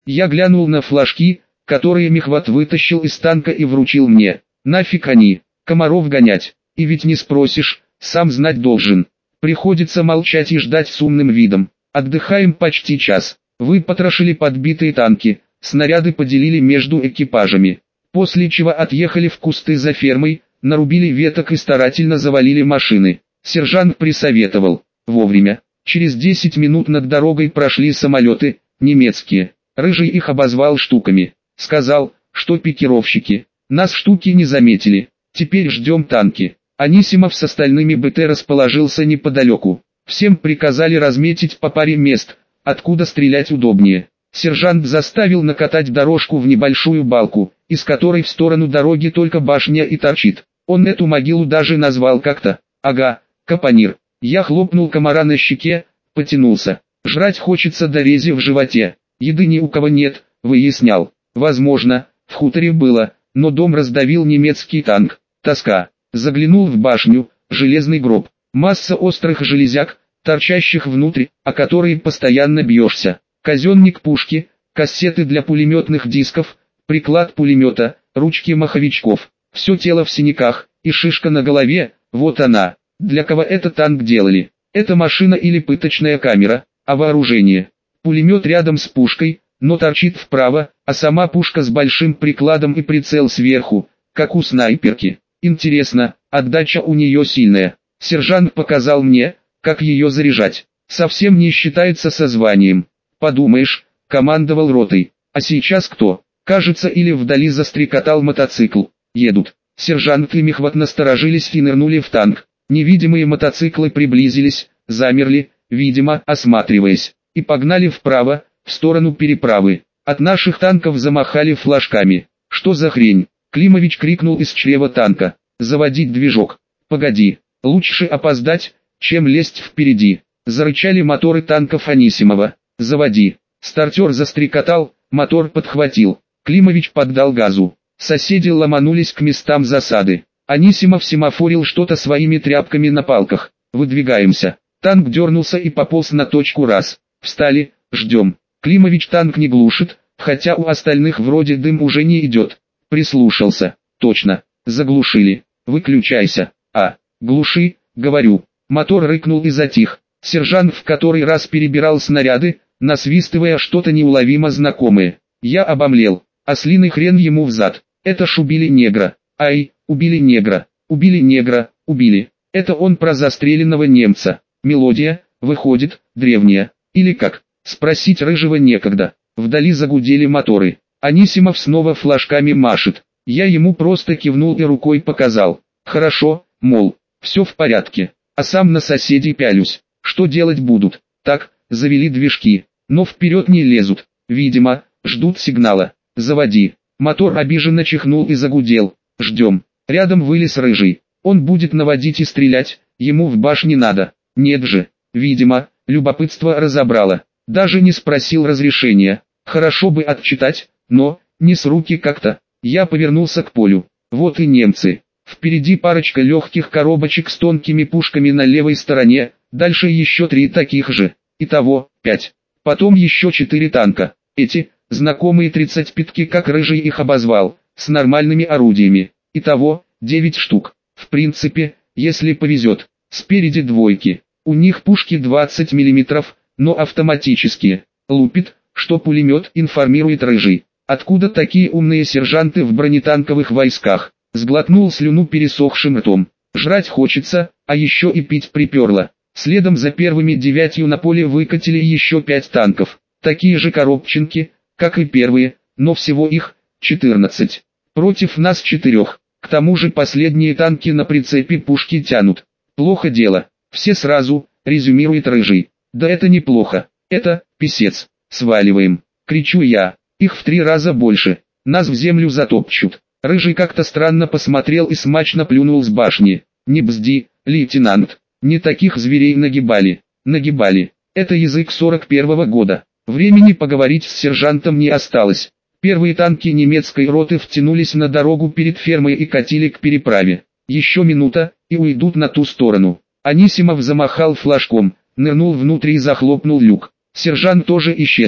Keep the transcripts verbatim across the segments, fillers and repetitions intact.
Я глянул на флажки, которые Мехват вытащил из танка и вручил мне. Нафиг они, комаров гонять, и ведь не спросишь, сам знать должен. Приходится молчать и ждать с умным видом. Отдыхаем почти час. Выпотрошили подбитые танки, снаряды поделили между экипажами. После чего отъехали в кусты за фермой, нарубили веток и старательно завалили машины. Сержант присоветовал: вовремя. Через десять минут над дорогой прошли самолеты, немецкие. Рыжий их обозвал штуками. Сказал, что пикировщики. Нас штуки не заметили. Теперь ждем танки. Анисимов с остальными БТ расположился неподалеку. Всем приказали разметить по паре мест, откуда стрелять удобнее. Сержант заставил накатать дорожку в небольшую балку, из которой в сторону дороги только башня и торчит. Он эту могилу даже назвал как-то. Ага, капонир. Я хлопнул комара на щеке, потянулся. Жрать хочется до рези в животе. Еды ни у кого нет, выяснял. Возможно, в хуторе было, но дом раздавил немецкий танк. Тоска. Заглянул в башню, железный гроб. Масса острых железяк, торчащих внутрь, о которые постоянно бьешься. Казенник пушки, кассеты для пулеметных дисков, приклад пулемета, ручки маховичков. Все тело в синяках, и шишка на голове, вот она. Для кого этот танк делали? Это машина или пыточная камера, а вооружение? Пулемет рядом с пушкой, но торчит вправо, а сама пушка с большим прикладом и прицел сверху, как у снайперки. Интересно, отдача у нее сильная. Сержант показал мне, как ее заряжать. Совсем не считается со званием. Подумаешь, командовал ротой. А сейчас кто? Кажется, или вдали застрекотал мотоцикл. Едут. Сержант и Мехват насторожились и нырнули в танк. Невидимые мотоциклы приблизились, замерли, видимо, осматриваясь, и погнали вправо, в сторону переправы. От наших танков замахали флажками. Что за хрень? Климович крикнул из чрева танка. Заводить движок. Погоди, лучше опоздать, чем лезть впереди. Зарычали моторы танков Анисимова. Заводи. Стартер застрекотал, мотор подхватил. Климович поддал газу. Соседи ломанулись к местам засады. Анисимов семафорил что-то своими тряпками на палках. Выдвигаемся. Танк дернулся и пополз на точку раз. Встали, ждем. Климович танк не глушит, хотя у остальных вроде дым уже не идет. Прислушался. Точно. Заглушили. Выключайся. А, глуши, говорю. Мотор рыкнул и затих. Сержант в который раз перебирал снаряды, насвистывая что-то неуловимо знакомое. Я обомлел. Ослиный хрен ему взад. Это ж убили негра. Ай, убили негра. Убили негра, убили. Это он про застреленного немца. Мелодия, выходит, древняя. Или как? Спросить Рыжего некогда. Вдали загудели моторы. Анисимов снова флажками машет. Я ему просто кивнул и рукой показал. Хорошо, мол, все в порядке. А сам на соседей пялюсь. Что делать будут? Так, завели движки, но вперед не лезут. Видимо, ждут сигнала. Заводи. Мотор обиженно чихнул и загудел. Ждем. Рядом вылез Рыжий. Он будет наводить и стрелять, ему в башне надо. Нет же. Видимо, любопытство разобрало. Даже не спросил разрешения. Хорошо бы отчитать, но, не с руки как-то. Я повернулся к полю. Вот и немцы. Впереди парочка легких коробочек с тонкими пушками на левой стороне, дальше еще три таких же. Итого, пять. Потом еще четыре танка. Эти, знакомые тридцать пятки, как Рыжий их обозвал, с нормальными орудиями. Итого, девять штук. В принципе, если повезет. Спереди двойки. У них пушки двадцать миллиметров, но автоматические. Лупит, что пулемет, информирует Рыжий. Откуда такие умные сержанты в бронетанковых войсках? Сглотнул слюну пересохшим ртом. Жрать хочется, а еще и пить приперло. Следом за первыми девятью на поле выкатили еще пять танков. Такие же коробченки, как и первые, но всего их четырнадцать. Против нас четырех. К тому же последние танки на прицепе пушки тянут. Плохо дело. Все сразу, резюмирует Рыжий. Да это неплохо. Это, писец. Сваливаем. Кричу я. Их в три раза больше. Нас в землю затопчут. Рыжий как-то странно посмотрел и смачно плюнул с башни. Не бзди, лейтенант. Не таких зверей нагибали. Нагибали. Это язык сорок первого года. Времени поговорить с сержантом не осталось. Первые танки немецкой роты втянулись на дорогу перед фермой и катили к переправе. Еще минута, и уйдут на ту сторону. Анисимов замахал флажком, нырнул внутрь и захлопнул люк. Сержант тоже исчез.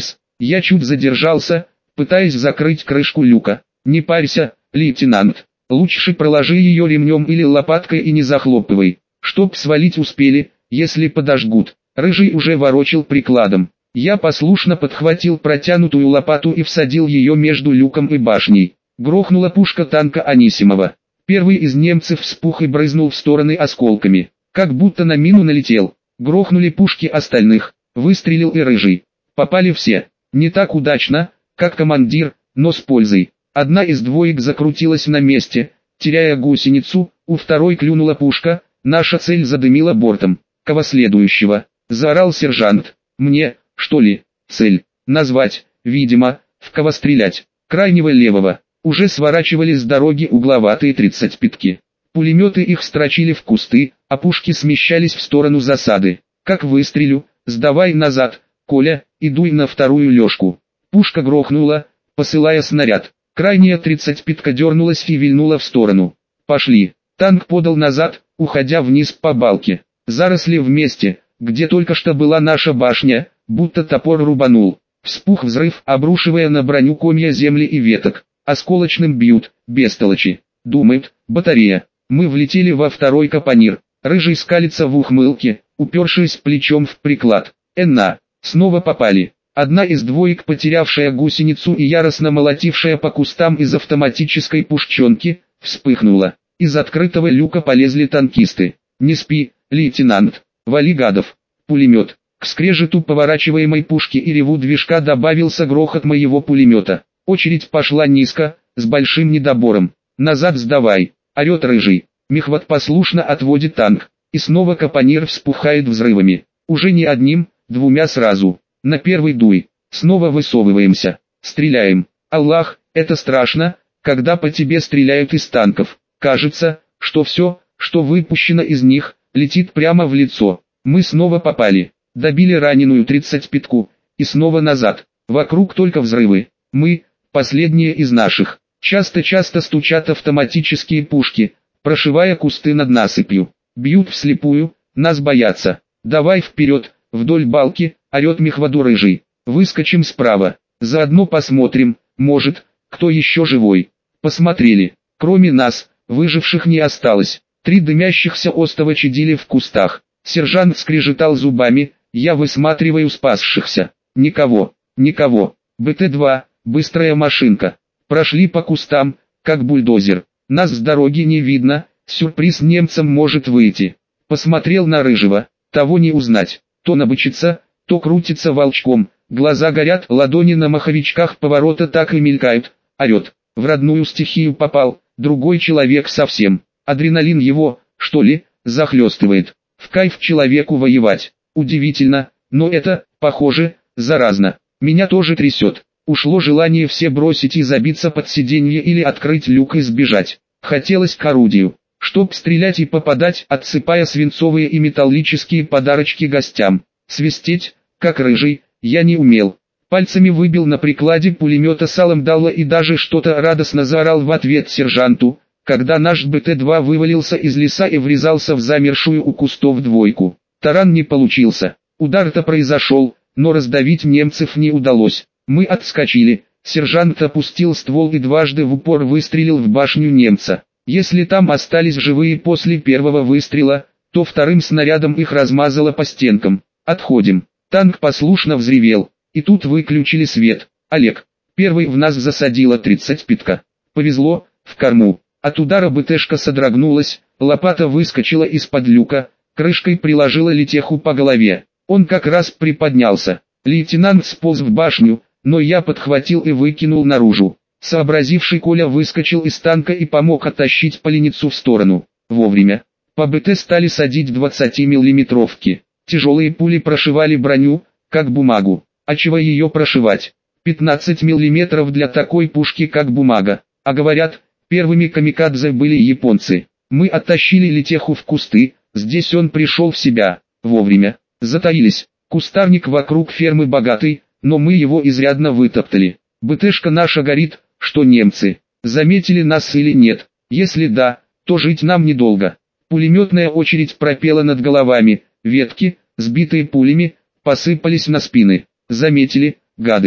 Я чуть задержался, пытаясь закрыть крышку люка. «Не парься, лейтенант. Лучше проложи ее ремнем или лопаткой и не захлопывай, чтоб свалить успели, если подожгут». Рыжий уже ворочил прикладом. Я послушно подхватил протянутую лопату и всадил ее между люком и башней. Грохнула пушка танка Анисимова. Первый из немцев вспух и брызнул в стороны осколками, как будто на мину налетел. Грохнули пушки остальных, выстрелил и Рыжий. Попали все, не так удачно, как командир, но с пользой. Одна из двоек закрутилась на месте, теряя гусеницу, у второй клюнула пушка, наша цель задымила бортом. «Кого следующего?» — заорал сержант. «Мне, что ли, цель назвать, видимо, в кого стрелять?» «Крайнего левого». Уже сворачивали с дороги угловатые тридцать пятки. Пулеметы их строчили в кусты, а пушки смещались в сторону засады. «Как выстрелю, сдавай назад, Коля, и дуй на вторую лёжку». Пушка грохнула, посылая снаряд. Крайняя тридцать пятка дернулась и вильнула в сторону. «Пошли». Танк подал назад, уходя вниз по балке. Заросли в месте, где только что была наша башня, будто топор рубанул. Вспух взрыв, обрушивая на броню комья земли и веток. Осколочным бьют, бестолочи. Думают, батарея. Мы влетели во второй капонир. Рыжий скалится в ухмылке, упершись плечом в приклад. Энна. Снова попали. Одна из двоек, потерявшая гусеницу и яростно молотившая по кустам из автоматической пушченки, вспыхнула. Из открытого люка полезли танкисты. «Не спи, лейтенант. Вали гадов». Пулемет. К скрежету поворачиваемой пушки и реву движка добавился грохот моего пулемета. Очередь пошла низко, с большим недобором. «Назад сдавай!» — орет Рыжий. Мехват послушно отводит танк, и снова капонир вспухает взрывами. Уже не одним, двумя сразу. На первый дуй. Снова высовываемся. Стреляем. Аллах, это страшно, когда по тебе стреляют из танков. Кажется, что все, что выпущено из них, летит прямо в лицо. Мы снова попали. Добили раненую тридцать пятку, и снова назад. Вокруг только взрывы. Мы, последние из наших. Часто-часто стучат автоматические пушки, прошивая кусты над насыпью. Бьют вслепую, нас боятся. «Давай вперед, вдоль балки», — орет Мехваду Рыжий. «Выскочим справа. Заодно посмотрим, может, кто еще живой». Посмотрели. Кроме нас, выживших не осталось. Три дымящихся остова чадили в кустах. Сержант скрежетал зубами, я высматриваю спасшихся. Никого, никого. бэ тэ два, быстрая машинка. Прошли по кустам, как бульдозер. Нас с дороги не видно, сюрприз немцам может выйти. Посмотрел на Рыжего, того не узнать. То набычится, то крутится волчком, глаза горят, ладони на маховичках поворота так и мелькают, орет. В родную стихию попал, другой человек совсем. Адреналин его, что ли, захлестывает. В кайф человеку воевать. Удивительно, но это, похоже, заразно. Меня тоже трясет. Ушло желание все бросить и забиться под сиденье или открыть люк и сбежать. Хотелось к орудию, чтоб стрелять и попадать, отсыпая свинцовые и металлические подарочки гостям. Свистеть, как Рыжий, я не умел. Пальцами выбил на прикладе пулемета салом дало и даже что-то радостно заорал в ответ сержанту, когда наш бэ тэ два вывалился из леса и врезался в замершую у кустов двойку. Таран не получился. Удар-то произошел, но раздавить немцев не удалось. Мы отскочили, сержант опустил ствол и дважды в упор выстрелил в башню немца. Если там остались живые после первого выстрела, то вторым снарядом их размазало по стенкам. Отходим. Танк послушно взревел, и тут выключили свет. Олег. Первый в нас засадила тридцать пятка. Повезло, в корму. От удара БТшка содрогнулась, лопата выскочила из-под люка, крышкой приложила Летеху по голове. Он как раз приподнялся. Лейтенант сполз в башню, но я подхватил и выкинул наружу. Сообразивший Коля выскочил из танка и помог оттащить поленницу в сторону. Вовремя. По БТ стали садить двадцатимиллиметровки. Тяжелые пули прошивали броню, как бумагу. А чего ее прошивать? пятнадцать миллиметров для такой пушки как бумага. А говорят, первыми камикадзе были японцы. Мы оттащили Летеху в кусты, здесь он пришел в себя. Вовремя. Затаились. Кустарник вокруг фермы богатый, но мы его изрядно вытоптали. БТшка наша горит, что немцы. Заметили нас или нет? Если да, то жить нам недолго. Пулеметная очередь пропела над головами, ветки, сбитые пулями, посыпались на спины. Заметили, гады.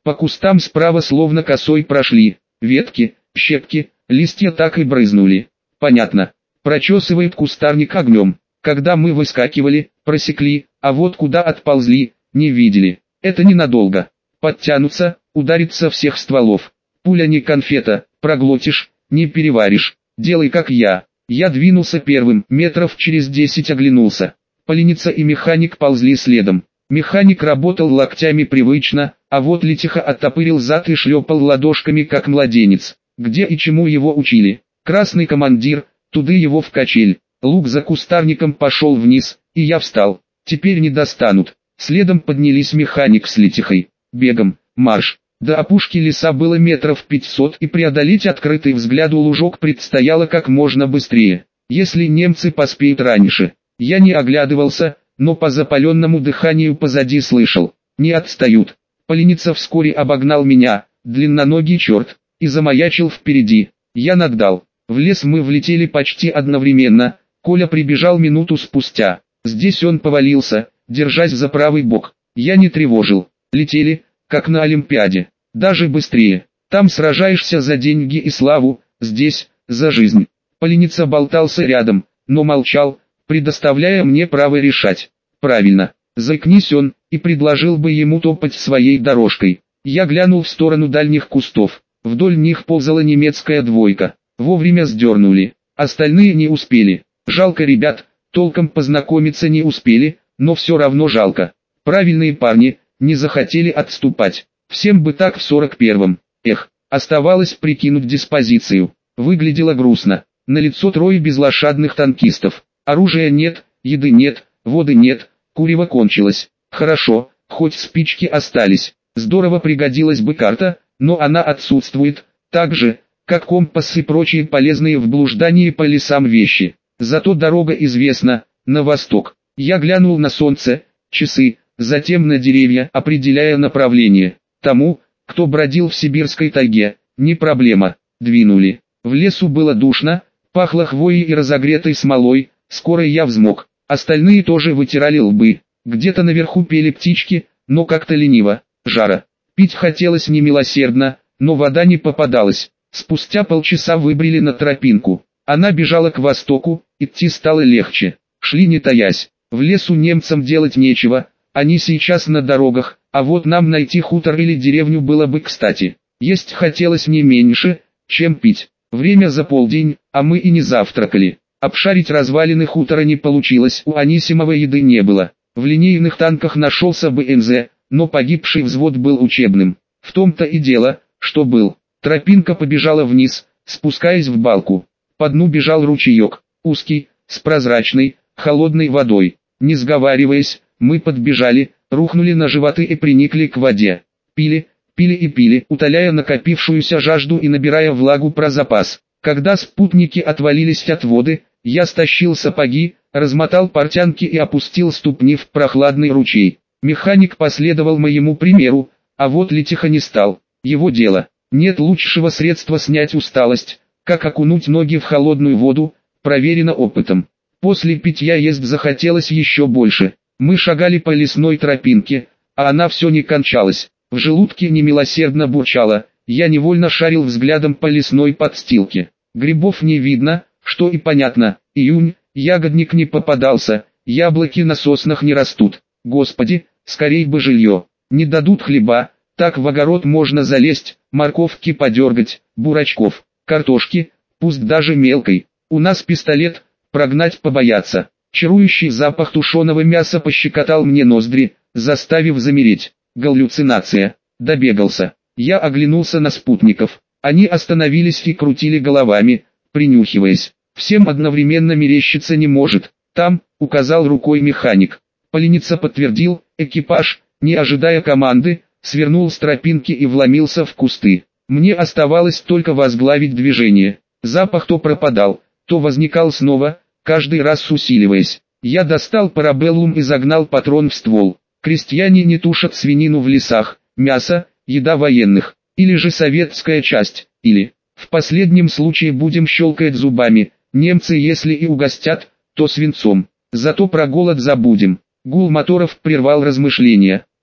По кустам справа словно косой прошли. Ветки, щепки, листья так и брызнули. Понятно. Прочесывает кустарник огнем. Когда мы выскакивали, просекли, а вот куда отползли, не видели. Это ненадолго. Подтянутся, ударит со всех стволов. Пуля не конфета, проглотишь, не переваришь. Делай как я. Я двинулся первым, метров через десять оглянулся. Поленица и механик ползли следом. Механик работал локтями привычно, а вот Летиха оттопырил зад и шлепал ладошками как младенец. Где и чему его учили? Красный командир, туды его в качель. Лук за кустарником пошел вниз, и я встал. Теперь не достанут. Следом поднялись механик с Летихой. Бегом, марш. До опушки леса было метров пятьсот, и преодолеть открытый взгляду лужок предстояло как можно быстрее. Если немцы поспеют раньше. Я не оглядывался, но по запаленному дыханию позади слышал. Не отстают. Поленица вскоре обогнал меня, длинноногий черт, и замаячил впереди. Я нагнал. В лес мы влетели почти одновременно. Коля прибежал минуту спустя. Здесь он повалился, держась за правый бок. Я не тревожил. Летели, как на Олимпиаде. Даже быстрее. Там сражаешься за деньги и славу, здесь, за жизнь. Поленица болтался рядом, но молчал, предоставляя мне право решать. Правильно. Заикнись он, и предложил бы ему топать своей дорожкой. Я глянул в сторону дальних кустов. Вдоль них ползала немецкая двойка. Вовремя сдернули. Остальные не успели. Жалко ребят, толком познакомиться не успели, но все равно жалко. Правильные парни, не захотели отступать. Всем бы так в сорок первом. Эх, оставалось прикинуть диспозицию. Выглядело грустно. На лицо трое безлошадных танкистов. Оружия нет, еды нет, воды нет, курево кончилось. Хорошо, хоть спички остались. Здорово пригодилась бы карта, но она отсутствует, так же, как компас и прочие полезные в блуждании по лесам вещи. Зато дорога известна, на восток. Я глянул на солнце, часы, затем на деревья, определяя направление. Тому, кто бродил в сибирской тайге, не проблема. Двинули. В лесу было душно, пахло хвоей и разогретой смолой. Скоро я взмок. Остальные тоже вытирали лбы. Где-то наверху пели птички, но как-то лениво. Жара. Пить хотелось немилосердно, но вода не попадалась. Спустя полчаса выбрели на тропинку. Она бежала к востоку, идти стало легче. Шли не таясь. В лесу немцам делать нечего, они сейчас на дорогах, а вот нам найти хутор или деревню было бы кстати. Есть хотелось не меньше, чем пить. Время за полдень, а мы и не завтракали. Обшарить развалины хутора не получилось, у Анисимова еды не было. В линейных танках нашелся бэ эм зэ, но погибший взвод был учебным. В том-то и дело, что был. Тропинка побежала вниз, спускаясь в балку. По дну бежал ручеек, узкий, с прозрачной, холодной водой. Не сговариваясь, мы подбежали, рухнули на животы и приникли к воде. Пили, пили и пили, утоляя накопившуюся жажду и набирая влагу про запас. Когда спутники отвалились от воды, я стащил сапоги, размотал портянки и опустил ступни в прохладный ручей. Механик последовал моему примеру, а вот Летиха не стал. Его дело. Нет лучшего средства снять усталость, как окунуть ноги в холодную воду, проверено опытом. После питья есть захотелось еще больше. Мы шагали по лесной тропинке, а она все не кончалась. В желудке немилосердно бурчало. Я невольно шарил взглядом по лесной подстилке. Грибов не видно, что и понятно. Июнь, ягодник не попадался, яблоки на соснах не растут. Господи, скорей бы жилье. Не дадут хлеба, так в огород можно залезть, морковки подергать, бурачков, картошки, пусть даже мелкой. У нас пистолет, прогнать побояться. Чарующий запах тушеного мяса пощекотал мне ноздри, заставив замереть. Галлюцинация. Добегался. Я оглянулся на спутников. Они остановились и крутили головами, принюхиваясь. Всем одновременно мерещиться не может. Там, указал рукой механик. Поленица подтвердил, экипаж, не ожидая команды, свернул с тропинки и вломился в кусты. Мне оставалось только возглавить движение. Запах то пропадал, то возникал снова, каждый раз усиливаясь. Я достал парабеллум и загнал патрон в ствол. Крестьяне не тушат свинину в лесах, мясо, еда военных, или же советская часть, или, в последнем случае будем щелкать зубами, немцы если и угостят, то свинцом. Зато про голод забудем. Гул моторов прервал размышления.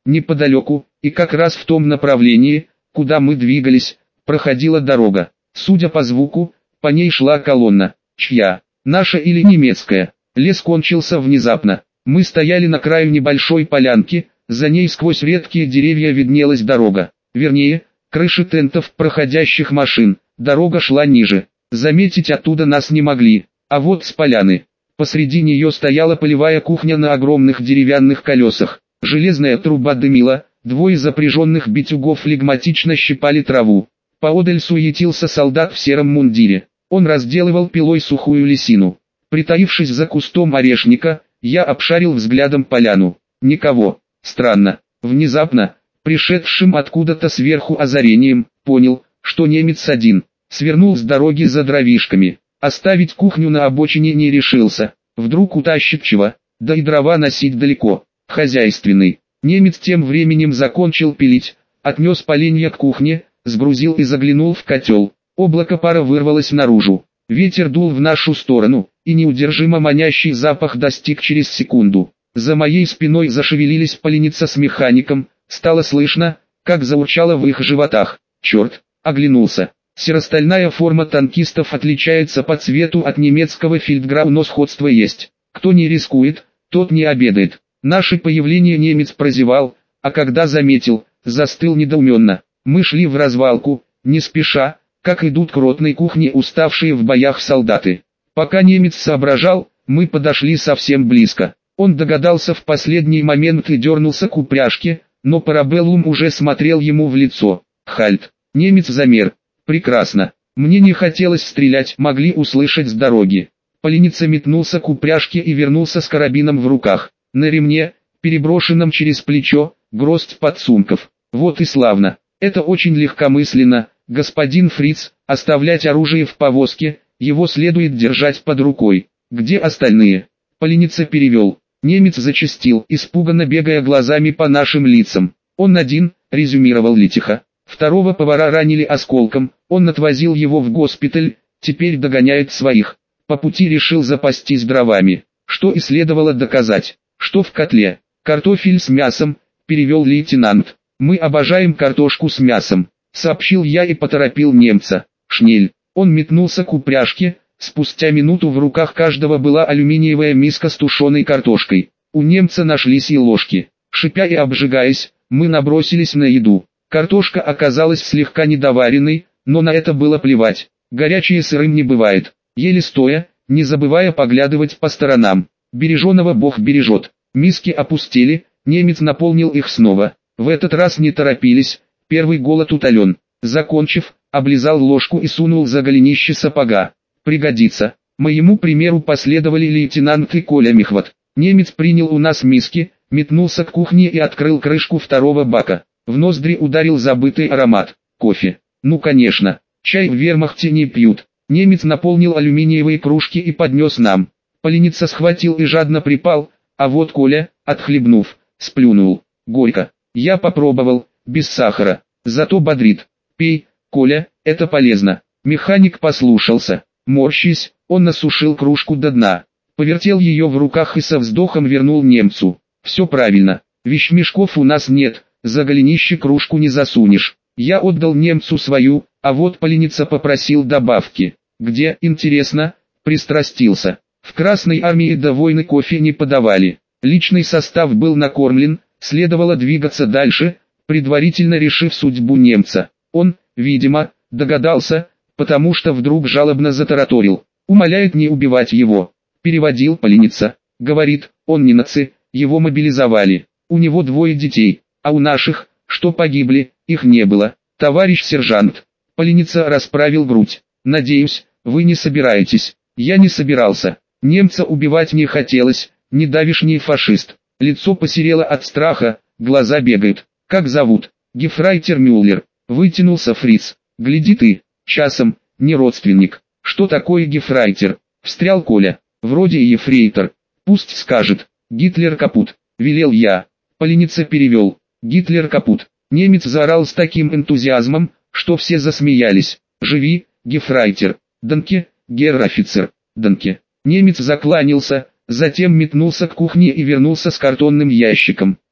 Неподалеку, и как раз в том направлении, куда мы двигались, проходила дорога. Судя по звуку, по ней шла колонна. Чья? Наша или немецкая? Лес кончился внезапно. Мы стояли на краю небольшой полянки, за ней сквозь редкие деревья виднелась дорога. Вернее, крыши тентов проходящих машин. Дорога шла ниже. Заметить оттуда нас не могли. А вот с поляны. Посреди нее стояла полевая кухня на огромных деревянных колесах. Железная труба дымила, двое запряженных битюгов флегматично щипали траву. Поодаль суетился солдат в сером мундире. Он разделывал пилой сухую лисину. Притаившись за кустом орешника, я обшарил взглядом поляну. Никого. Странно. Внезапно, пришедшим откуда-то сверху озарением, понял, что немец один. Свернул с дороги за дровишками. Оставить кухню на обочине не решился. Вдруг утащит чего, да и дрова носить далеко. Хозяйственный. Немец тем временем закончил пилить, отнес поленья к кухне, сгрузил и заглянул в котел. Облако пара вырвалось наружу. Ветер дул в нашу сторону, и неудержимо манящий запах достиг через секунду. За моей спиной зашевелились поленица с механиком, стало слышно, как заурчало в их животах. Черт, оглянулся. Серостальная форма танкистов отличается по цвету от немецкого фельдграу, но сходство есть. Кто не рискует, тот не обедает. Наше появление немец прозевал, а когда заметил, застыл недоуменно. Мы шли в развалку, не спеша, как идут к ротной кухне уставшие в боях солдаты. Пока немец соображал, мы подошли совсем близко. Он догадался в последний момент и дернулся к упряжке, но Парабеллум уже смотрел ему в лицо. Хальт. Немец замер. Прекрасно. Мне не хотелось стрелять, могли услышать с дороги. Поленица метнулся к упряжке и вернулся с карабином в руках. На ремне, переброшенном через плечо, гроздь подсумков. Вот и славно. Это очень легкомысленно, господин Фриц, оставлять оружие в повозке, его следует держать под рукой. Где остальные? Поленица перевел. Немец зачастил, испуганно бегая глазами по нашим лицам. Он один, резюмировал Литиха. Второго повара ранили осколком, он отвозил его в госпиталь, теперь догоняет своих. По пути решил запастись дровами, что и следовало доказать. Что в котле? Картофель с мясом, перевел лейтенант. Мы обожаем картошку с мясом, сообщил я и поторопил немца. Шнель. Он метнулся к упряжке, спустя минуту в руках каждого была алюминиевая миска с тушеной картошкой. У немца нашлись и ложки. Шипя и обжигаясь, мы набросились на еду. Картошка оказалась слегка недоваренной, но на это было плевать. Горячее сырым не бывает. Еле стоя, не забывая поглядывать по сторонам. Береженого Бог бережет. Миски опустили, немец наполнил их снова. В этот раз не торопились, первый голод утолен. Закончив, облизал ложку и сунул за голенище сапога. Пригодится. Моему примеру последовали лейтенант и Коля Мехват. Немец принял у нас миски, метнулся к кухне и открыл крышку второго бака. В ноздри ударил забытый аромат. Кофе. Ну конечно, чай в вермахте не пьют. Немец наполнил алюминиевые кружки и поднес нам. Поленица схватил и жадно припал, а вот Коля, отхлебнув, сплюнул. Горько. Я попробовал, без сахара, зато бодрит. Пей, Коля, это полезно. Механик послушался. Морщись, он насушил кружку до дна. Повертел ее в руках и со вздохом вернул немцу. Все правильно, вещмешков у нас нет, за голенище кружку не засунешь. Я отдал немцу свою, а вот поленица попросил добавки. Где, интересно, пристрастился. В Красной армии до войны кофе не подавали. Личный состав был накормлен, следовало двигаться дальше, предварительно решив судьбу немца. Он, видимо, догадался, потому что вдруг жалобно затараторил. Умоляет не убивать его. Переводил поленица. Говорит, он не наци, его мобилизовали. У него двое детей, а у наших, что погибли, их не было. Товарищ сержант. Поленица расправил грудь. Надеюсь, вы не собираетесь. Я не собирался. Немца убивать не хотелось, не давишний фашист. Лицо посерело от страха, глаза бегают. Как зовут? Гефрайтер Мюллер. Вытянулся Фриц. Гляди ты, часом, не родственник. Что такое гефрайтер? Встрял Коля. Вроде ефрейтор. Пусть скажет. Гитлер капут. Велел я. Поленица перевел. Гитлер капут. Немец заорал с таким энтузиазмом, что все засмеялись. Живи, гефрайтер. Данке, герр-офицер. Данке. Немец закланялся, затем метнулся к кухне и вернулся с картонным ящиком.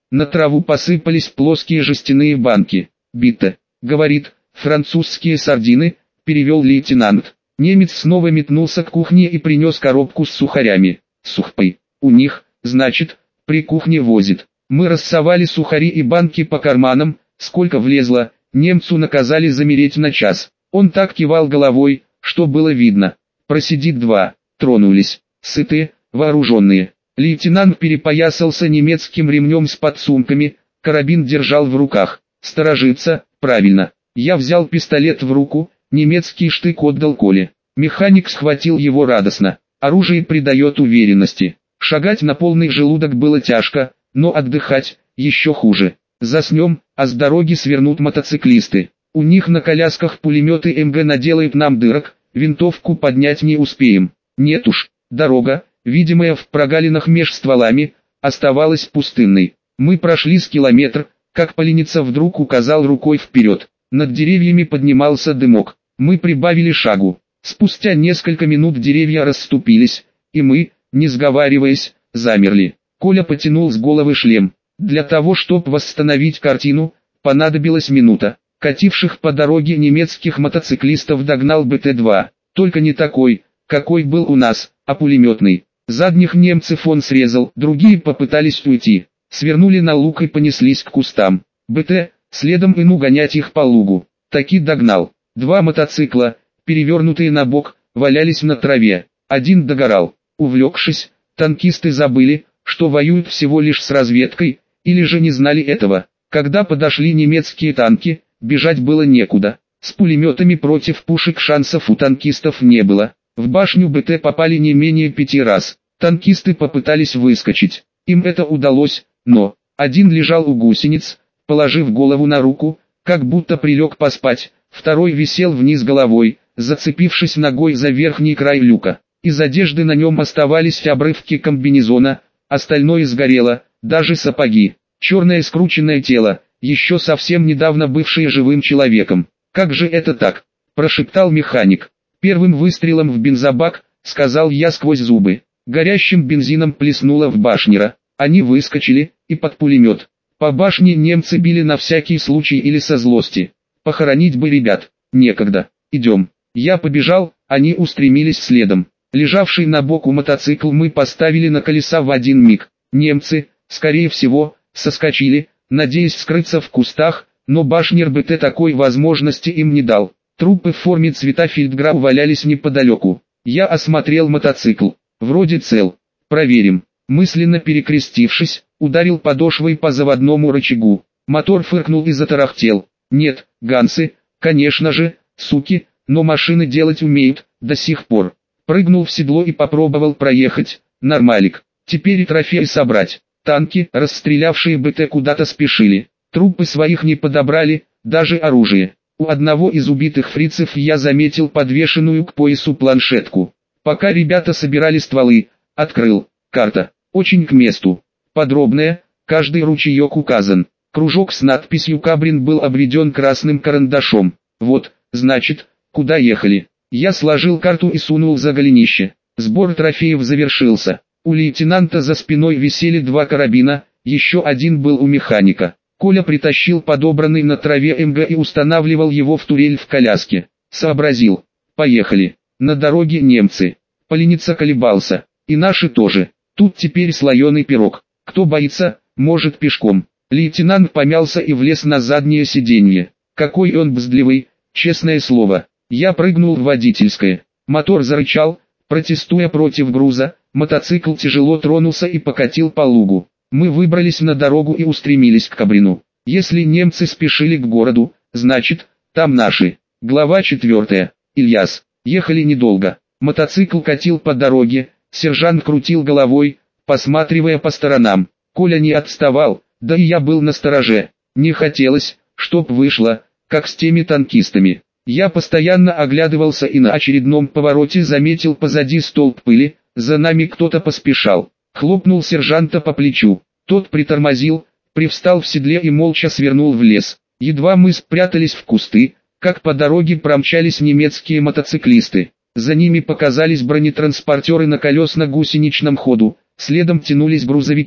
На траву посыпались плоские жестяные банки. «Бита», — говорит, — «французские сардины», — перевел лейтенант. Немец снова метнулся к кухне и принес коробку с сухарями. «Сухпай. У них, значит, при кухне возит». Мы рассовали сухари и банки по карманам, сколько влезло, немцу наказали замереть на час. Он так кивал головой, что было видно. Просидит два. Тронулись. Сытые, вооруженные. Лейтенант перепоясался немецким ремнем с подсумками, карабин держал в руках. Сторожиться, правильно. Я взял пистолет в руку, немецкий штык отдал Коле. Механик схватил его радостно. Оружие придает уверенности. Шагать на полный желудок было тяжко, но отдыхать еще хуже. Заснем, а с дороги свернут мотоциклисты. У них на колясках пулеметы эм гэ наделают нам дырок, винтовку поднять не успеем. Нет уж, дорога, видимая в прогалинах меж стволами, оставалась пустынной. Мы прошли с километр, как Поленница вдруг указал рукой вперед. Над деревьями поднимался дымок. Мы прибавили шагу. Спустя несколько минут деревья расступились, и мы, не сговариваясь, замерли. Коля потянул с головы шлем. Для того, чтобы восстановить картину, понадобилась минута. Кативших по дороге немецких мотоциклистов догнал бэ тэ два. Только не такой, какой был у нас, а пулеметный. Задних немцев он срезал, другие попытались уйти. Свернули на луг и понеслись к кустам. бэ тэ, следом и ну гонять их по лугу. Таки догнал. Два мотоцикла, перевернутые на бок, валялись на траве. Один догорал. Увлекшись, танкисты забыли, что воюют всего лишь с разведкой, или же не знали этого. Когда подошли немецкие танки, бежать было некуда. С пулеметами против пушек шансов у танкистов не было. В башню бэ тэ попали не менее пяти раз. Танкисты попытались выскочить. Им это удалось, но один лежал у гусениц, положив голову на руку, как будто прилег поспать. Второй висел вниз головой, зацепившись ногой за верхний край люка. Из одежды на нем оставались обрывки комбинезона, остальное сгорело, даже сапоги. Черное скрученное тело, еще совсем недавно бывшее живым человеком. «Как же это так?» – прошептал механик. «Первым выстрелом в бензобак», – сказал я сквозь зубы. Горящим бензином плеснуло в башнера. Они выскочили, и под пулемет. По башне немцы били на всякий случай или со злости. Похоронить бы ребят. Некогда. Идем. Я побежал, они устремились следом. Лежавший на боку мотоцикл мы поставили на колеса в один миг. Немцы, скорее всего, соскочили, надеясь скрыться в кустах, но башнер бэ тэ такой возможности им не дал. Трупы в форме цвета фельдграу валялись неподалеку. Я осмотрел мотоцикл. Вроде цел. Проверим. Мысленно перекрестившись, ударил подошвой по заводному рычагу. Мотор фыркнул и затарахтел. Нет, гансы, конечно же, суки, но машины делать умеют, до сих пор. Прыгнул в седло и попробовал проехать. Нормалик. Теперь и трофеи собрать. Танки, расстрелявшие бэ тэ, куда-то спешили. Трупы своих не подобрали, даже оружие. У одного из убитых фрицев я заметил подвешенную к поясу планшетку. Пока ребята собирали стволы, открыл. Карта. Очень к месту. Подробная, каждый ручеек указан. Кружок с надписью «Кабрин» был обведен красным карандашом. Вот, значит, куда ехали. Я сложил карту и сунул за голенище. Сбор трофеев завершился. У лейтенанта за спиной висели два карабина, еще один был у механика. Коля притащил подобранный на траве эм гэ и устанавливал его в турель в коляске. Сообразил. Поехали. На дороге немцы. Поленница колебался. И наши тоже. Тут теперь слоеный пирог. Кто боится, может пешком. Лейтенант помялся и влез на заднее сиденье. Какой он бздливый, честное слово. Я прыгнул в водительское. Мотор зарычал, протестуя против груза. Мотоцикл тяжело тронулся и покатил по лугу. Мы выбрались на дорогу и устремились к Кабрину. Если немцы спешили к городу, значит, там наши. Глава четвертая. Ильяс. Ехали недолго. Мотоцикл катил по дороге, сержант крутил головой, посматривая по сторонам. Коля не отставал, да и я был настороже. Не хотелось, чтоб вышло, как с теми танкистами. Я постоянно оглядывался и на очередном повороте заметил позади столб пыли, за нами кто-то поспешал. Хлопнул сержанта по плечу. Тот притормозил, привстал в седле и молча свернул в лес. Едва мы спрятались в кусты, как по дороге промчались немецкие мотоциклисты. За ними показались бронетранспортеры на колесно-гусеничном ходу, следом тянулись грузовики.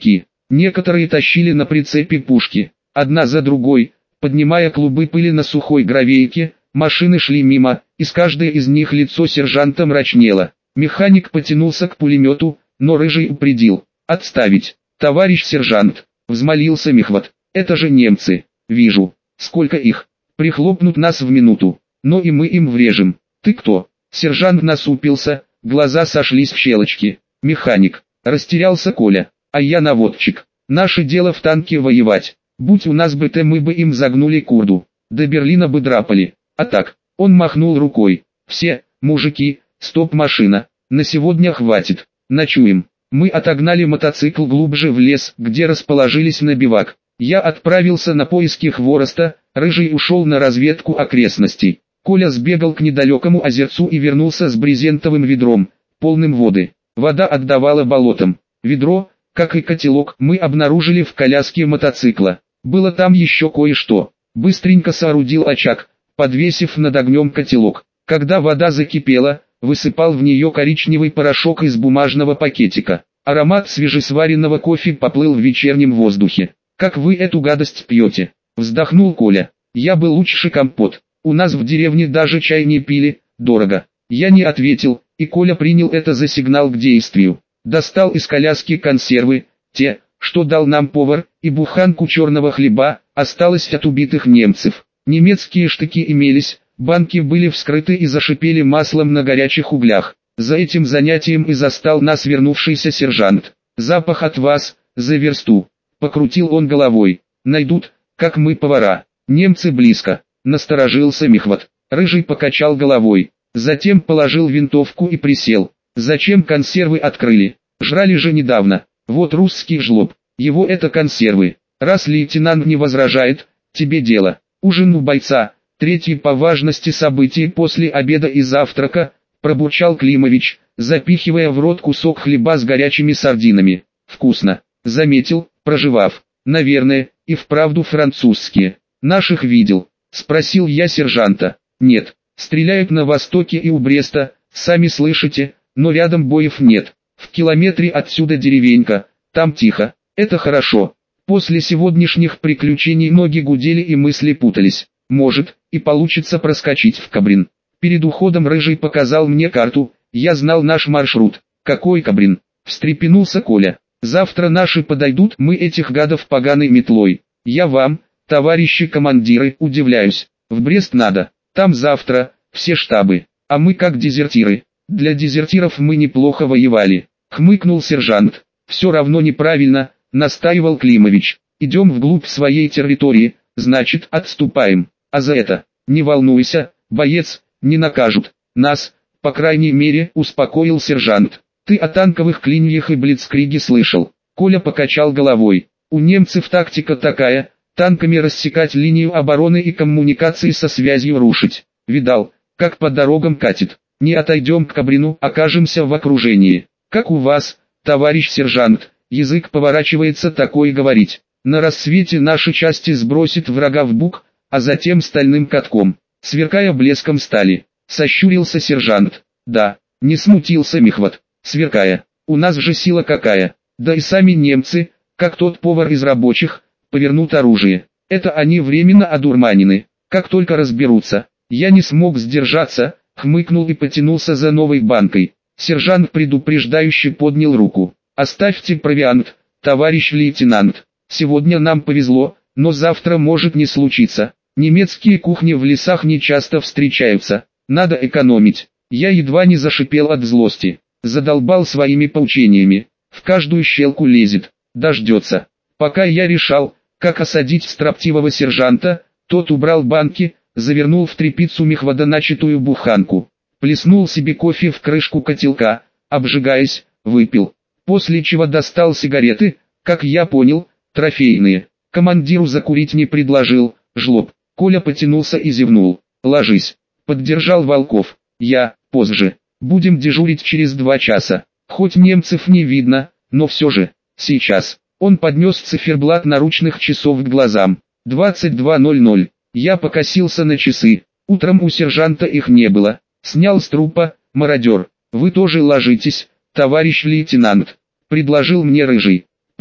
Некоторые тащили на прицепе пушки, одна за другой, поднимая клубы пыли на сухой гравейке. Машины шли мимо, и с каждой из них лицо сержанта мрачнело. Механик потянулся к пулемету, но Рыжий упредил. «Отставить, товарищ сержант!» — взмолился Мехват. «Это же немцы, вижу. Сколько их? Прихлопнут нас в минуту, но и мы им врежем. Ты кто?» Сержант насупился, глаза сошлись в щелочки. «Механик», — растерялся Коля, — «а я наводчик. Наше дело в танке воевать. Будь у нас БТ, мы бы им загнули курду, до Берлина бы драпали. А так», — он махнул рукой, — «все, мужики, стоп, машина, на сегодня хватит, ночуем». Мы отогнали мотоцикл глубже в лес, где расположились на бивак. Я отправился на поиски хвороста, Рыжий ушел на разведку окрестностей. Коля сбегал к недалекому озерцу и вернулся с брезентовым ведром, полным воды. Вода отдавала болотам. Ведро, как и котелок, мы обнаружили в коляске мотоцикла. Было там еще кое-что. Быстренько соорудил очаг, подвесив над огнем котелок. Когда вода закипела, высыпал в нее коричневый порошок из бумажного пакетика. Аромат свежесваренного кофе поплыл в вечернем воздухе. «Как вы эту гадость пьете?» — вздохнул Коля. «Я бы лучше компот. У нас в деревне даже чай не пили, дорого». Я не ответил, и Коля принял это за сигнал к действию. Достал из коляски консервы, те, что дал нам повар, и буханку черного хлеба, осталось от убитых немцев. Немецкие штыки имелись, банки были вскрыты и зашипели маслом на горячих углях. За этим занятием и застал нас вернувшийся сержант. «Запах от вас, за версту», — покрутил он головой. «Найдут, как мы повара. Немцы близко», — насторожился Мехват. Рыжий покачал головой, затем положил винтовку и присел. «Зачем консервы открыли? Жрали же недавно. Вот русский жлоб, его это консервы. Раз лейтенант не возражает, тебе дело. Ужин у бойца, третье по важности событие после обеда и завтрака», — пробурчал Климович, запихивая в рот кусок хлеба с горячими сардинами. «Вкусно», — заметил, прожевав. «Наверное, и вправду французские. Наших видел?» — спросил я сержанта. «Нет, стреляют на востоке и у Бреста, сами слышите, но рядом боев нет. В километре отсюда деревенька, там тихо, это хорошо». После сегодняшних приключений ноги гудели и мысли путались. Может, и получится проскочить в Кабрин. Перед уходом Рыжий показал мне карту, я знал наш маршрут. «Какой Кабрин?» — встрепенулся Коля. «Завтра наши подойдут, мы этих гадов поганой метлой. Я вам, товарищи командиры, удивляюсь. В Брест надо, там завтра, все штабы, а мы как дезертиры. Для дезертиров мы неплохо воевали», — хмыкнул сержант. «Все равно неправильно», — настаивал Климович. «Идем вглубь своей территории, значит отступаем, а за это, не волнуйся, боец, не накажут нас, по крайней мере», — успокоил сержант. «Ты о танковых клиньях и блицкриге слышал?» Коля покачал головой. «У немцев тактика такая, танками рассекать линию обороны и коммуникации со связью рушить. Видал, как по дорогам катит. Не отойдем к Кабрину, окажемся в окружении. Как у вас, товарищ сержант, язык поворачивается такое говорить. На рассвете наши части сбросит врага в бук, а затем стальным катком, сверкая блеском стали». Сощурился сержант. «Да», — не смутился Мехват. «Сверкая, у нас же сила какая, да и сами немцы, как тот повар из рабочих, повернут оружие. Это они временно одурманены, как только разберутся». Я не смог сдержаться, хмыкнул и потянулся за новой банкой. Сержант предупреждающе поднял руку. «Оставьте провиант, товарищ лейтенант. Сегодня нам повезло, но завтра может не случиться. Немецкие кухни в лесах не часто встречаются, надо экономить». Я едва не зашипел от злости. Задолбал своими поучениями, в каждую щелку лезет, дождется. Пока я решал, как осадить строптивого сержанта, тот убрал банки, завернул в тряпицу Мехвада начатую буханку, плеснул себе кофе в крышку котелка, обжигаясь, выпил. После чего достал сигареты, как я понял, трофейные. Командиру закурить не предложил, жлоб. Коля потянулся и зевнул. «Ложись», — поддержал Волков. «Я, позже. Будем дежурить через два часа. Хоть немцев не видно, но все же, сейчас». Он поднес циферблат наручных часов к глазам. двадцать два ноль ноль. Я покосился на часы. Утром у сержанта их не было. Снял с трупа. «Мародер, вы тоже ложитесь, товарищ лейтенант», — предложил мне Рыжий.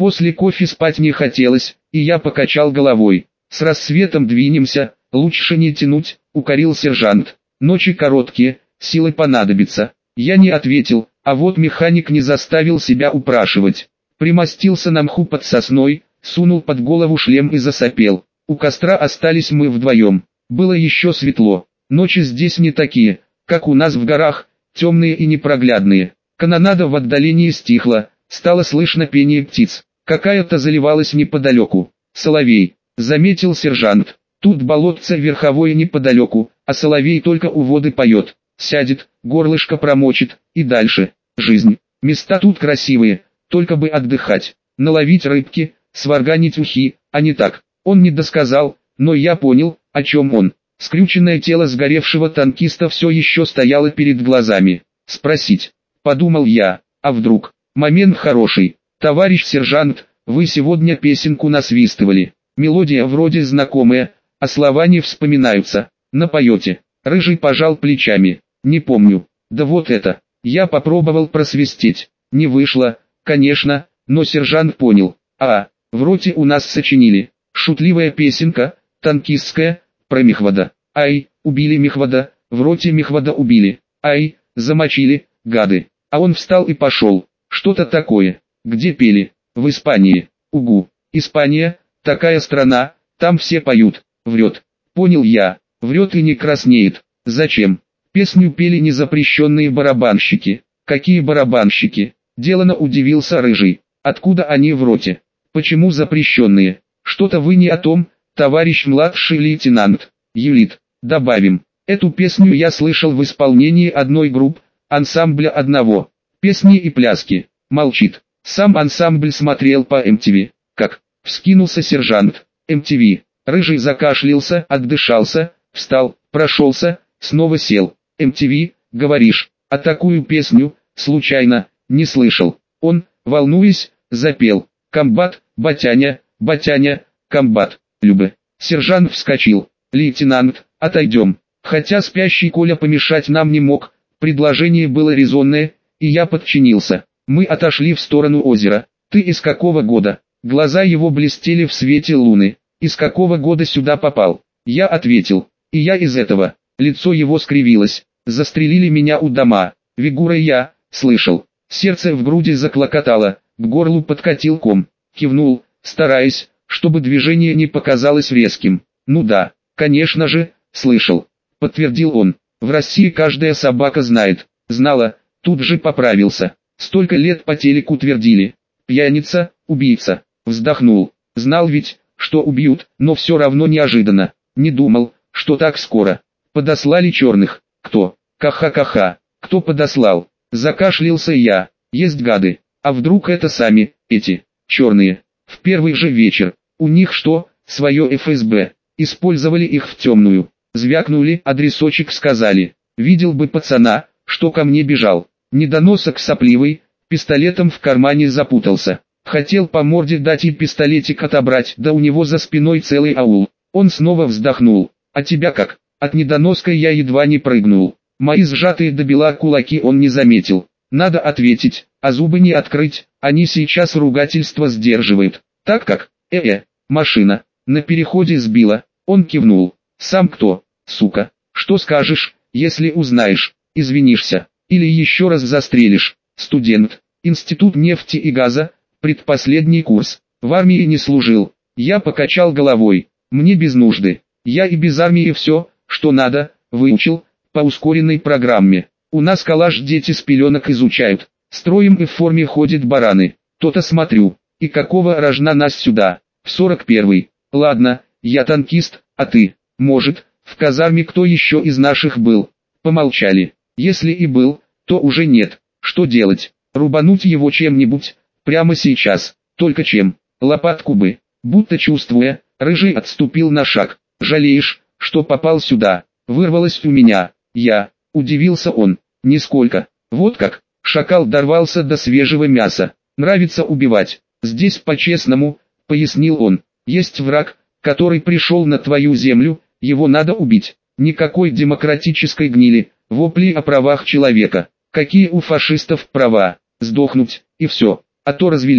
После кофе спать не хотелось, и я покачал головой. С рассветом двинемся, лучше не тянуть, укорил сержант. Ночи короткие, силы понадобятся. Я не ответил, а вот механик не заставил себя упрашивать. Примостился на мху под сосной, сунул под голову шлем и засопел. У костра остались мы вдвоем. Было еще светло. Ночи здесь не такие, как у нас в горах, темные и непроглядные. Канонада в отдалении стихла, стало слышно пение птиц. Какая-то заливалась неподалеку. Соловей, заметил сержант. Тут болотце верховое неподалеку, а соловей только у воды поет. Сядет, горлышко промочит, и дальше. Жизнь. Места тут красивые, только бы отдыхать. Наловить рыбки, сварганить ухи, а не так. Он не досказал, но я понял, о чем он. Скрюченное тело сгоревшего танкиста все еще стояло перед глазами. Спросить. Подумал я, а вдруг? Момент хороший. Товарищ сержант, вы сегодня песенку насвистывали. Мелодия вроде знакомая, а слова не вспоминаются. Напоете. Рыжий пожал плечами. Не помню. Да вот это. Я попробовал просвистеть. Не вышло, конечно, но сержант понял. А, в роте у нас сочинили. Шутливая песенка, танкистская, про мехвода. Ай, убили мехвода, в роте мехвода убили. Ай, замочили, гады. А он встал и пошел. Что-то такое. Где пели? В Испании. Угу. Испания, такая страна, там все поют. Врет. Понял я. Врет и не краснеет. Зачем? Песню пели незапрещенные барабанщики. Какие барабанщики? Делано удивился Рыжий. Откуда они в роте? Почему запрещенные? Что-то вы не о том, товарищ младший лейтенант. Юлит. Добавим. Эту песню я слышал в исполнении одной группы, ансамбля одного. Песни и пляски. Молчит. Сам ансамбль смотрел по эм ти ви. Как? Вскинулся сержант. эм ти ви. Рыжий закашлялся, отдышался, встал, прошелся, снова сел. эм ти ви, говоришь, а такую песню, случайно, не слышал. Он, волнуясь, запел. Комбат, батяня, батяня, комбат, Любе. Сержант вскочил. Лейтенант, отойдем. Хотя спящий Коля помешать нам не мог, предложение было резонное, и я подчинился. Мы отошли в сторону озера. Ты из какого года? Глаза его блестели в свете луны. Из какого года сюда попал? Я ответил. И я из этого. Лицо его скривилось. Застрелили меня у дома. Вигура я, слышал. Сердце в груди заклокотало, к горлу подкатил ком. Кивнул, стараясь, чтобы движение не показалось резким. Ну да, конечно же, слышал. Подтвердил он. В России каждая собака знает. Знала, тут же поправился. Столько лет по телеку твердили. Пьяница, убийца. Вздохнул. Знал ведь, что убьют, но все равно неожиданно. Не думал, что так скоро. Подослали черных. Кто? Ка-ха-ха-ха. Кто подослал? Закашлялся я. Есть гады. А вдруг это сами, эти, черные? В первый же вечер. У них что, свое эф эс бэ? Использовали их в темную. Звякнули, адресочек сказали. Видел бы пацана, что ко мне бежал. Недоносок сопливый, пистолетом в кармане запутался. Хотел по морде дать и пистолетик отобрать, да у него за спиной целый аул. Он снова вздохнул. А тебя как? От недоноска я едва не прыгнул. Мои сжатые до бела кулаки он не заметил. Надо ответить, а зубы не открыть, они сейчас ругательство сдерживают. Так как? Э-э, машина. На переходе сбила. Он кивнул. Сам кто? Сука. Что скажешь, если узнаешь? Извинишься. Или еще раз застрелишь. Студент. Институт нефти и газа. Предпоследний курс. В армии не служил. Я покачал головой. Мне без нужды. Я и без армии все, что надо, выучил, по ускоренной программе. У нас коллаж дети с пеленок изучают. Строим и в форме ходят бараны. То-то смотрю. И какого рожна нас сюда? В сорок первый. Ладно, я танкист, а ты? Может, в казарме кто еще из наших был? Помолчали. Если и был, то уже нет. Что делать? Рубануть его чем-нибудь? Прямо сейчас. Только чем? Лопатку бы. Будто чувствуя, Рыжий отступил на шаг. Жалеешь, что попал сюда? Вырвалось у меня. Я. Удивился он. Нисколько. Вот как. Шакал дорвался до свежего мяса. Нравится убивать. Здесь по-честному, пояснил он. Есть враг, который пришел на твою землю, его надо убить. Никакой демократической гнили, вопли о правах человека. Какие у фашистов права? Сдохнуть, и все. А то развели.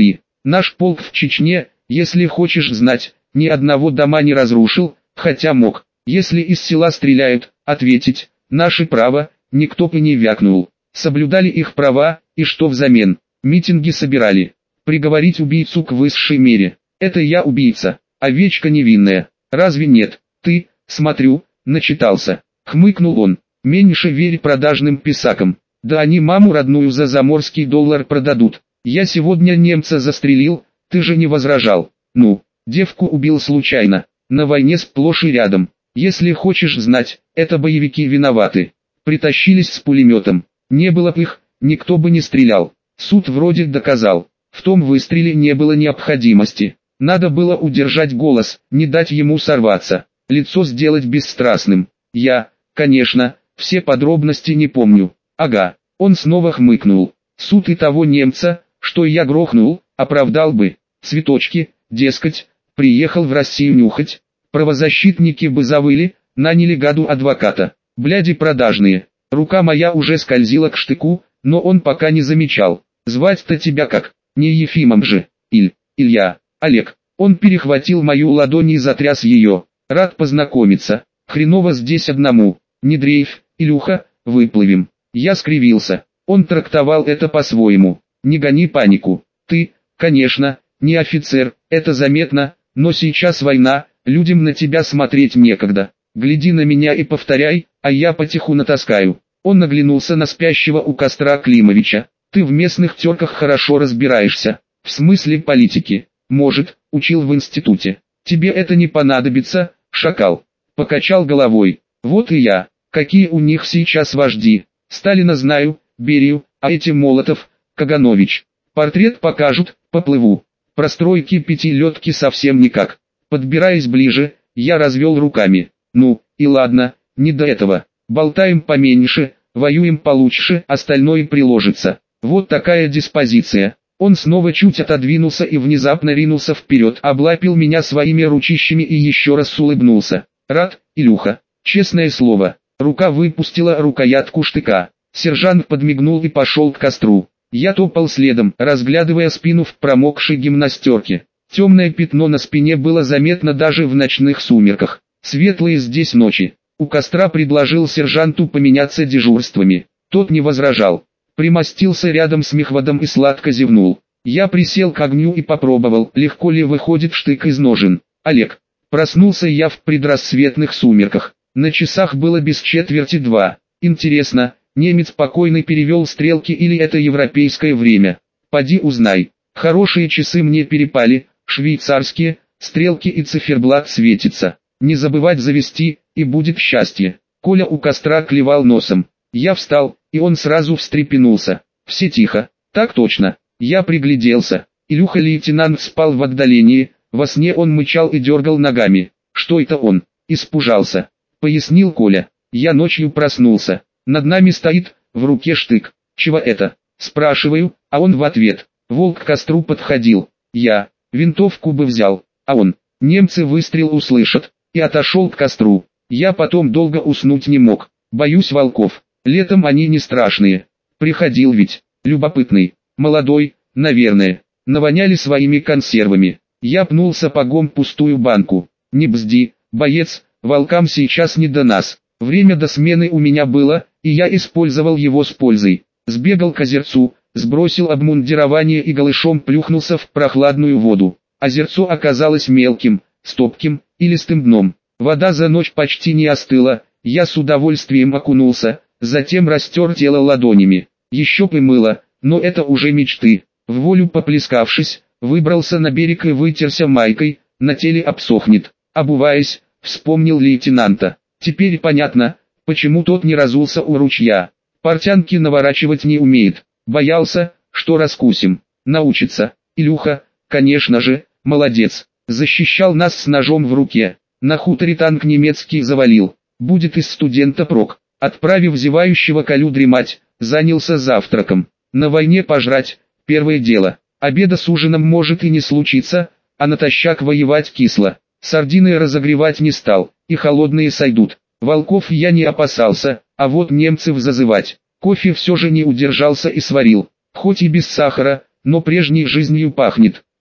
Наш полк в Чечне, если хочешь знать, ни одного дома не разрушил, хотя мог. Если из села стреляют, ответить, наше право, никто бы не вякнул. Соблюдали их права, и что взамен? Митинги собирали. Приговорить убийцу к высшей мере. Это я убийца, овечка невинная. Разве нет? Ты, смотрю, начитался. Хмыкнул он. Меньше верь продажным писакам. Да они маму родную за заморский доллар продадут. Я сегодня немца застрелил, ты же не возражал. Ну, девку убил случайно. На войне сплошь и рядом. Если хочешь знать, это боевики виноваты. Притащились с пулеметом. Не было б их, никто бы не стрелял. Суд вроде доказал. В том выстреле не было необходимости. Надо было удержать голос, не дать ему сорваться. Лицо сделать бесстрастным. Я, конечно, все подробности не помню. Ага, он снова хмыкнул. Суд и того немца, что я грохнул, оправдал бы. Цветочки, дескать, приехал в Россию нюхать. Правозащитники бы завыли, наняли гаду адвоката. Бляди продажные. Рука моя уже скользила к штыку, но он пока не замечал. Звать-то тебя как? Не Ефимом же. Иль, Илья, Олег. Он перехватил мою ладонь и затряс ее. Рад познакомиться. Хреново здесь одному. Не дрейф, Илюха, выплывем. Я скривился. Он трактовал это по-своему. Не гони панику. Ты, конечно, не офицер, это заметно, но сейчас война, людям на тебя смотреть некогда. Гляди на меня и повторяй, а я потиху натаскаю. Он наглянулся на спящего у костра Климовича. Ты в местных терках хорошо разбираешься. В смысле политики. Может, учил в институте. Тебе это не понадобится, шакал. Покачал головой. Вот и я. Какие у них сейчас вожди. Сталина знаю, Берию, а эти Молотов, Каганович. Портрет покажут, поплыву. Простройки пятилетки совсем никак. Подбираясь ближе, я развел руками. Ну, и ладно, не до этого. Болтаем поменьше, воюем получше, остальное приложится. Вот такая диспозиция. Он снова чуть отодвинулся и внезапно ринулся вперед, облапил меня своими ручищами и еще раз улыбнулся. Рад, Илюха, честное слово. Рука выпустила рукоятку штыка. Сержант подмигнул и пошел к костру. Я топал следом, разглядывая спину в промокшей гимнастерке. Темное пятно на спине было заметно даже в ночных сумерках. Светлые здесь ночи. У костра предложил сержанту поменяться дежурствами. Тот не возражал. Примостился рядом с мехводом и сладко зевнул. Я присел к огню и попробовал, легко ли выходит штык из ножен. Олег. Проснулся я в предрассветных сумерках. На часах было без четверти два. Интересно, немец покойный перевел стрелки или это европейское время? Поди узнай. Хорошие часы мне перепали, швейцарские, стрелки и циферблат светится. Не забывать завести, и будет счастье. Коля у костра клевал носом. Я встал, и он сразу встрепенулся. Все тихо. Так точно. Я пригляделся. Илюха-лейтенант спал в отдалении, во сне он мычал и дергал ногами. Что это он? Испужался. Пояснил Коля. Я ночью проснулся. Над нами стоит, в руке штык. Чего это? Спрашиваю, а он в ответ. Волк к костру подходил. Я, винтовку бы взял, а он, немцы выстрел услышат, и отошел к костру. Я потом долго уснуть не мог. Боюсь волков. Летом они не страшные. Приходил ведь, любопытный, молодой, наверное. Навоняли своими консервами. Я пнул сапогом пустую банку. Не бзди, боец, волкам сейчас не до нас. Время до смены у меня было, и я использовал его с пользой. Сбегал к озерцу, сбросил обмундирование и голышом плюхнулся в прохладную воду. Озерцо оказалось мелким, стопким, илистым дном. Вода за ночь почти не остыла, я с удовольствием окунулся, затем растер тело ладонями. Еще бы мыло, но это уже мечты. В волю поплескавшись, выбрался на берег и вытерся майкой, на теле обсохнет. Обуваясь, вспомнил лейтенанта. Теперь понятно, почему тот не разулся у ручья. Портянки наворачивать не умеет. Боялся, что раскусим. Научится. Илюха, конечно же, молодец. Защищал нас с ножом в руке. На хуторе танк немецкий завалил. Будет из студента прок. Отправив зевающего Колю дремать, занялся завтраком. На войне пожрать – первое дело. Обеда с ужином может и не случиться, а натощак воевать кисло. Сардины разогревать не стал, и холодные сойдут. Волков я не опасался, а вот немцев зазывать. Кофе все же не удержался и сварил. Хоть и без сахара, но прежней жизнью пахнет.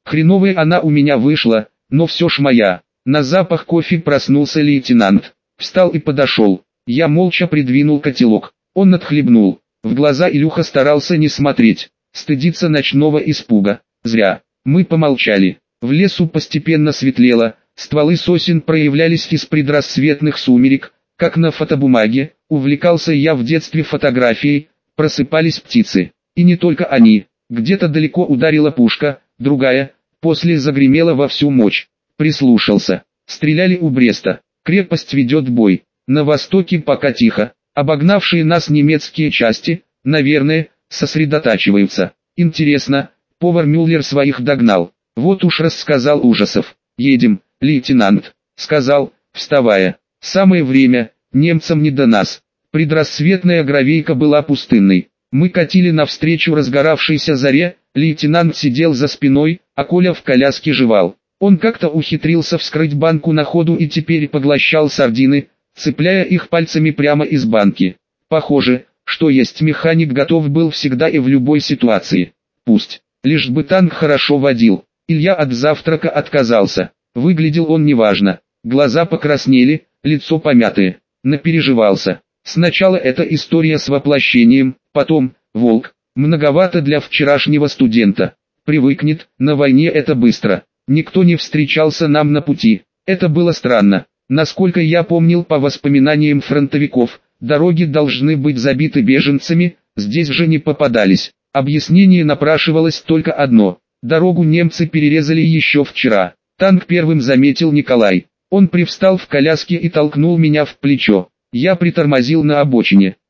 Хреновая она у меня вышла, но все ж моя. На запах кофе проснулся лейтенант. Встал и подошел. Я молча придвинул котелок. Он отхлебнул. В глаза Илюха старался не смотреть. Стыдиться ночного испуга. Зря. Мы помолчали. В лесу постепенно светлело. Стволы сосен проявлялись из предрассветных сумерек, как на фотобумаге. Увлекался я в детстве фотографией. Просыпались птицы. И не только они. Где-то далеко ударила пушка, другая, после загремела во всю мощь. Прислушался. Стреляли у Бреста. Крепость ведет бой. На востоке пока тихо. Обогнавшие нас немецкие части, наверное, сосредотачиваются. Интересно, повар Мюллер своих догнал. Вот уж рассказал ужасов. Едем, лейтенант, сказал, вставая. Самое время, немцам не до нас. Предрассветная Гравейка была пустынной. Мы катили навстречу разгоравшейся заре, лейтенант сидел за спиной, а Коля в коляске жевал. Он как-то ухитрился вскрыть банку на ходу и теперь поглощал сардины, цепляя их пальцами прямо из банки. Похоже, что есть механик готов был всегда и в любой ситуации. Пусть, лишь бы танк хорошо водил. Илья от завтрака отказался. Выглядел он неважно. Глаза покраснели, лицо помятое. Напереживался. Сначала эта история с воплощением, потом, волк. Многовато для вчерашнего студента. Привыкнет, на войне это быстро. Никто не встречался нам на пути. Это было странно. Насколько я помнил по воспоминаниям фронтовиков, дороги должны быть забиты беженцами, здесь же не попадались. Объяснение напрашивалось только одно. Дорогу немцы перерезали еще вчера. Танк первым заметил Николай. Он привстал в коляске и толкнул меня в плечо. Я притормозил на обочине.